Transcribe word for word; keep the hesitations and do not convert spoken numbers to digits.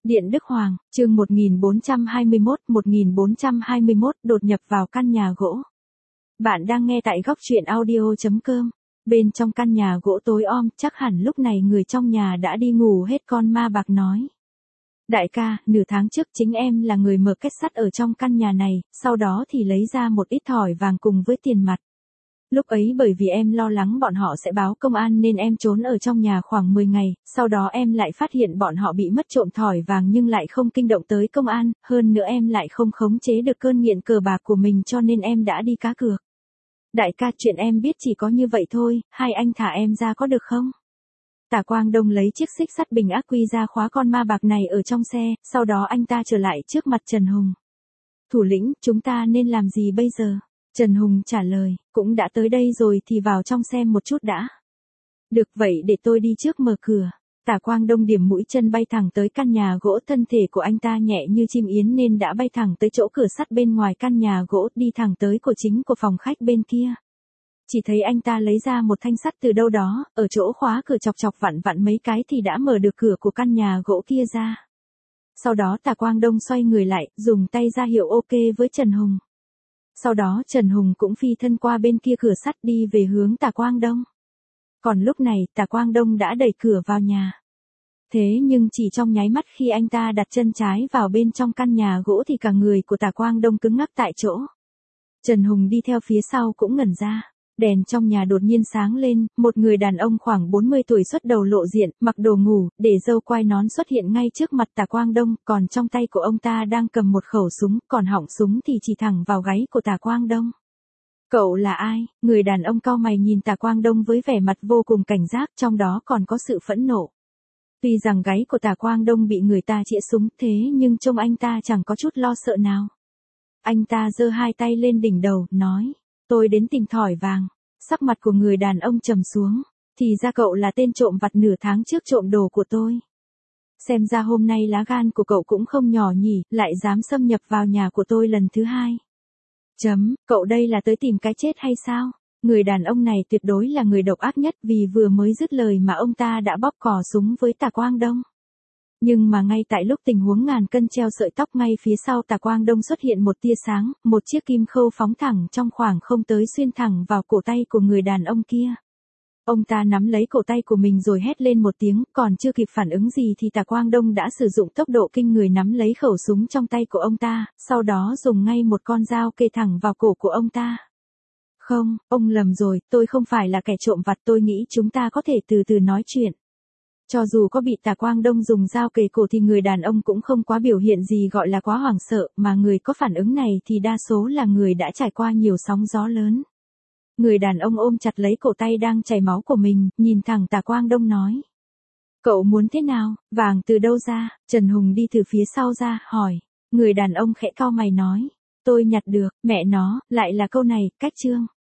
Điện Đức Hoàng, chương một nghìn bốn trăm hai mươi mốt, một nghìn bốn trăm hai mươi mốt đột nhập vào căn nhà gỗ. Bạn đang nghe tại góc truyện audio chấm com. Bên trong căn nhà gỗ tối om, chắc hẳn lúc này người trong nhà đã đi ngủ hết. Con ma bạc nói: Đại ca, nửa tháng trước chính em là người mở kết sắt ở trong căn nhà này, sau đó thì lấy ra một ít thỏi vàng cùng với tiền mặt. Lúc ấy bởi vì em lo lắng bọn họ sẽ báo công an nên em trốn ở trong nhà khoảng mười ngày, sau đó em lại phát hiện bọn họ bị mất trộm thỏi vàng nhưng lại không kinh động tới công an, hơn nữa em lại không khống chế được cơn nghiện cờ bạc của mình cho nên em đã đi cá cược. Đại ca, chuyện em biết chỉ có như vậy thôi, hai anh thả em ra có được không? Tả Quang Đông lấy chiếc xích sắt bình ắc quy ra khóa con ma bạc này ở trong xe, sau đó anh ta trở lại trước mặt Trần Hùng. Thủ lĩnh, chúng ta nên làm gì bây giờ? Trần Hùng trả lời, cũng đã tới đây rồi thì vào trong xem một chút đã. Được vậy để tôi đi trước mở cửa. Tả Quang Đông điểm mũi chân bay thẳng tới căn nhà gỗ, thân thể của anh ta nhẹ như chim yến nên đã bay thẳng tới chỗ cửa sắt bên ngoài căn nhà gỗ, đi thẳng tới cổ chính của phòng khách bên kia. Chỉ thấy anh ta lấy ra một thanh sắt từ đâu đó, ở chỗ khóa cửa chọc chọc vặn vặn mấy cái thì đã mở được cửa của căn nhà gỗ kia ra. Sau đó Tả Quang Đông xoay người lại, dùng tay ra hiệu ok với Trần Hùng. Sau đó Trần Hùng cũng phi thân qua bên kia cửa sắt đi về hướng Tả Quang Đông. Còn lúc này Tả Quang Đông đã đẩy cửa vào nhà. Thế nhưng chỉ trong nháy mắt khi anh ta đặt chân trái vào bên trong căn nhà gỗ thì cả người của Tả Quang Đông cứng ngắc tại chỗ. Trần Hùng đi theo phía sau cũng ngẩn ra. Đèn trong nhà đột nhiên sáng lên, một người đàn ông khoảng bốn mươi tuổi xuất đầu lộ diện, mặc đồ ngủ, để râu quai nón xuất hiện ngay trước mặt Tả Quang Đông, còn trong tay của ông ta đang cầm một khẩu súng, còn họng súng thì chỉ thẳng vào gáy của Tả Quang Đông. Cậu là ai? Người đàn ông cau mày nhìn Tả Quang Đông với vẻ mặt vô cùng cảnh giác, trong đó còn có sự phẫn nộ. Tuy rằng gáy của Tả Quang Đông bị người ta chĩa súng, thế nhưng trông anh ta chẳng có chút lo sợ nào. Anh ta giơ hai tay lên đỉnh đầu, nói: Tôi đến tìm thỏi vàng. Sắc mặt của người đàn ông trầm xuống. Thì ra cậu là tên trộm vặt nửa tháng trước trộm đồ của tôi. Xem ra hôm nay lá gan của cậu cũng không nhỏ nhỉ, lại dám xâm nhập vào nhà của tôi lần thứ hai. Chấm, cậu đây là tới tìm cái chết hay sao? Người đàn ông này tuyệt đối là người độc ác nhất, vì vừa mới dứt lời mà ông ta đã bóp cò súng với Tả Quang Đông. Nhưng mà ngay tại lúc tình huống ngàn cân treo sợi tóc, ngay phía sau Tả Quang Đông xuất hiện một tia sáng, một chiếc kim khâu phóng thẳng trong khoảng không tới xuyên thẳng vào cổ tay của người đàn ông kia. Ông ta nắm lấy cổ tay của mình rồi hét lên một tiếng, còn chưa kịp phản ứng gì thì Tả Quang Đông đã sử dụng tốc độ kinh người nắm lấy khẩu súng trong tay của ông ta, sau đó dùng ngay một con dao kê thẳng vào cổ của ông ta. Không, ông lầm rồi, tôi không phải là kẻ trộm vặt, tôi nghĩ chúng ta có thể từ từ nói chuyện. Cho dù có bị Tả Quang Đông dùng dao kề cổ thì người đàn ông cũng không quá biểu hiện gì gọi là quá hoảng sợ, mà người có phản ứng này thì đa số là người đã trải qua nhiều sóng gió lớn. Người đàn ông ôm chặt lấy cổ tay đang chảy máu của mình, nhìn thẳng Tả Quang Đông nói: Cậu muốn thế nào? Vàng từ đâu ra? Trần Hùng đi từ phía sau ra, hỏi. Người đàn ông khẽ cau mày nói: Tôi nhặt được, mẹ nó, lại là câu này, cách chương.